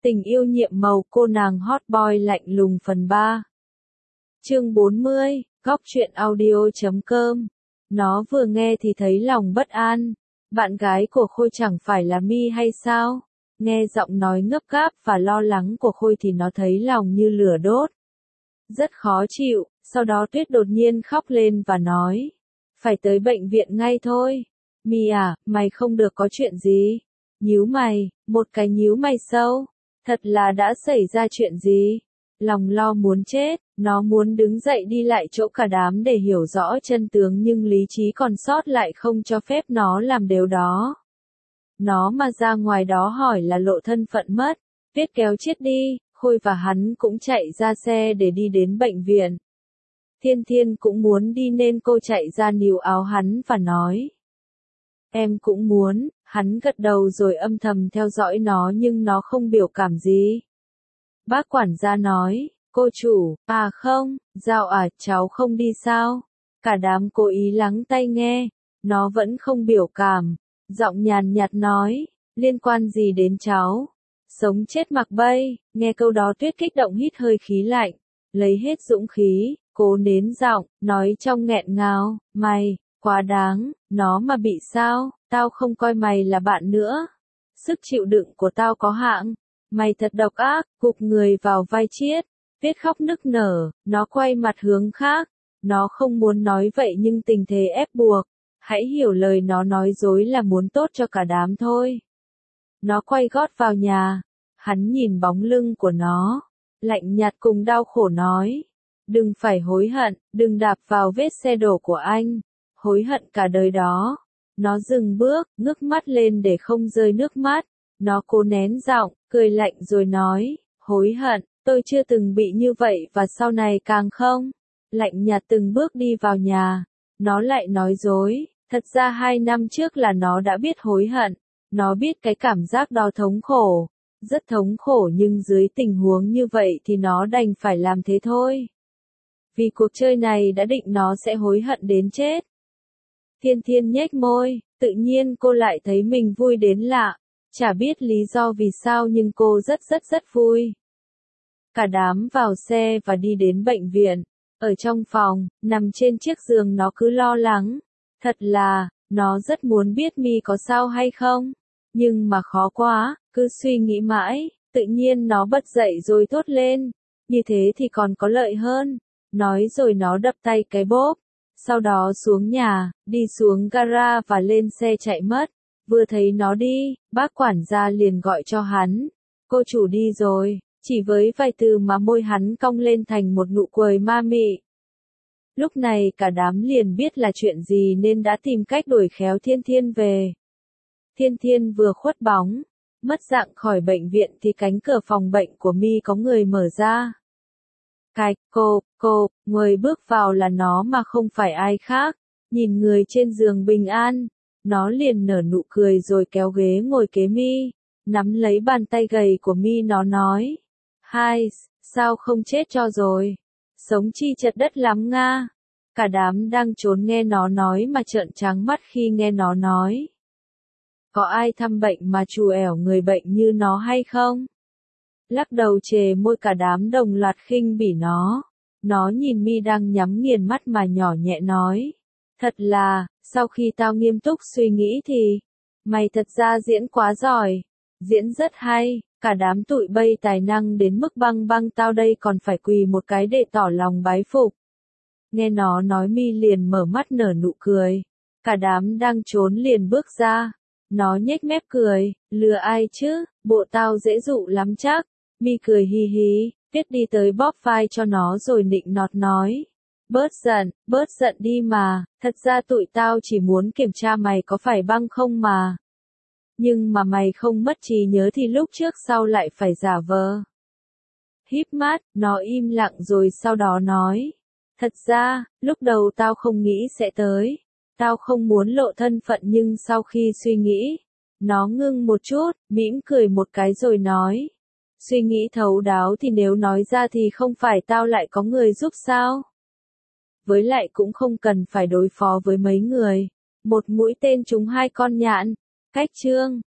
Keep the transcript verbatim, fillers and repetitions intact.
Tình yêu nhiệm màu cô nàng hot boy lạnh lùng phần ba. Chương bốn mươi, góc truyện audio chấm com. Nó vừa nghe thì thấy lòng bất an. Bạn gái của Khôi chẳng phải là My hay sao? Nghe giọng nói ngấp gáp và lo lắng của Khôi thì nó thấy lòng như lửa đốt. Rất khó chịu, sau đó Tuyết đột nhiên khóc lên và nói. Phải tới bệnh viện ngay thôi. My à, mày không được có chuyện gì. Nhíu mày, một cái nhíu mày sâu. Thật là đã xảy ra chuyện gì? Lòng lo muốn chết, nó muốn đứng dậy đi lại chỗ cả đám để hiểu rõ chân tướng nhưng lý trí còn sót lại không cho phép nó làm điều đó. Nó mà ra ngoài đó hỏi là lộ thân phận mất. Tuyết kéo chết đi, Khôi và hắn cũng chạy ra xe để đi đến bệnh viện. Thiên Thiên cũng muốn đi nên cô chạy ra níu áo hắn và nói. Em cũng muốn, hắn gật đầu rồi âm thầm theo dõi nó nhưng nó không biểu cảm gì. Bác quản gia nói, cô chủ, à không, Giao à, cháu không đi sao? Cả đám cố ý lắng tai nghe, nó vẫn không biểu cảm, giọng nhàn nhạt nói, liên quan gì đến cháu? Sống chết mặc bay, nghe câu đó Tuyết kích động hít hơi khí lạnh, lấy hết dũng khí, cố nén giọng, nói trong nghẹn ngào, mày, quá đáng, nó mà bị sao, tao không coi mày là bạn nữa. Sức chịu đựng của tao có hạn, mày thật độc ác, gục người vào vai Triết. Tuyết khóc nức nở, nó quay mặt hướng khác, nó không muốn nói vậy nhưng tình thế ép buộc, hãy hiểu lời nó nói dối là muốn tốt cho cả đám thôi. Nó quay gót vào nhà, hắn nhìn bóng lưng của nó, lạnh nhạt cùng đau khổ nói, đừng phải hối hận, đừng đạp vào vết xe đổ của anh, hối hận cả đời đó. Nó dừng bước, ngước mắt lên để không rơi nước mắt, nó cố nén giọng, cười lạnh rồi nói, hối hận, tôi chưa từng bị như vậy và sau này càng không. Lạnh nhạt từng bước đi vào nhà, nó lại nói dối, thật ra hai năm trước là nó đã biết hối hận, nó biết cái cảm giác đó thống khổ, rất thống khổ nhưng dưới tình huống như vậy thì nó đành phải làm thế thôi. Vì cuộc chơi này đã định nó sẽ hối hận đến chết. Thiên Thiên nhếch môi, tự nhiên cô lại thấy mình vui đến lạ, chả biết lý do vì sao nhưng cô rất rất rất vui. Cả đám vào xe và đi đến bệnh viện, ở trong phòng, nằm trên chiếc giường nó cứ lo lắng, thật là, nó rất muốn biết My có sao hay không, nhưng mà khó quá, cứ suy nghĩ mãi, tự nhiên nó bật dậy rồi thốt lên, như thế thì còn có lợi hơn, nói rồi nó đập tay cái bốp. Sau đó xuống nhà, đi xuống gara và lên xe chạy mất. Vừa thấy nó đi, bác quản gia liền gọi cho hắn. Cô chủ đi rồi, chỉ với vài từ mà môi hắn cong lên thành một nụ cười ma mị. Lúc này cả đám liền biết là chuyện gì nên đã tìm cách đuổi khéo Thiên Thiên về. Thiên Thiên vừa khuất bóng, mất dạng khỏi bệnh viện thì cánh cửa phòng bệnh của My có người mở ra. Cạch, cô, cô, người bước vào là nó mà không phải ai khác, nhìn người trên giường bình an, nó liền nở nụ cười rồi kéo ghế ngồi kế My, nắm lấy bàn tay gầy của My nó nói, hai, sao không chết cho rồi, sống chi chật đất lắm nga, cả đám đang trốn nghe nó nói mà trợn trắng mắt khi nghe nó nói. Có ai thăm bệnh mà trù ẻo người bệnh như nó hay không? Lắc đầu chề môi cả đám đồng loạt khinh bỉ nó. Nó nhìn My đang nhắm nghiền mắt mà nhỏ nhẹ nói. Thật là, sau khi tao nghiêm túc suy nghĩ thì, mày thật ra diễn quá giỏi. Diễn rất hay, cả đám tụi bay tài năng đến mức băng băng tao đây còn phải quỳ một cái để tỏ lòng bái phục. Nghe nó nói My liền mở mắt nở nụ cười. Cả đám đang trốn liền bước ra. Nó nhếch mép cười, lừa ai chứ, bộ tao dễ dụ lắm chắc. My cười hi hi, Tuyết đi tới bóp vai cho nó rồi nịnh nọt nói. Bớt giận, bớt giận đi mà, thật ra tụi tao chỉ muốn kiểm tra mày có phải băng không mà. Nhưng mà mày không mất trí nhớ thì lúc trước sau lại phải giả vờ. Híp mắt, nó im lặng rồi sau đó nói. Thật ra, lúc đầu tao không nghĩ sẽ tới. Tao không muốn lộ thân phận nhưng sau khi suy nghĩ, nó ngưng một chút, mỉm cười một cái rồi nói. Suy nghĩ thấu đáo thì nếu nói ra thì không phải tao lại có người giúp sao? Với lại cũng không cần phải đối phó với mấy người. Một mũi tên trúng hai con nhạn. Cách chương.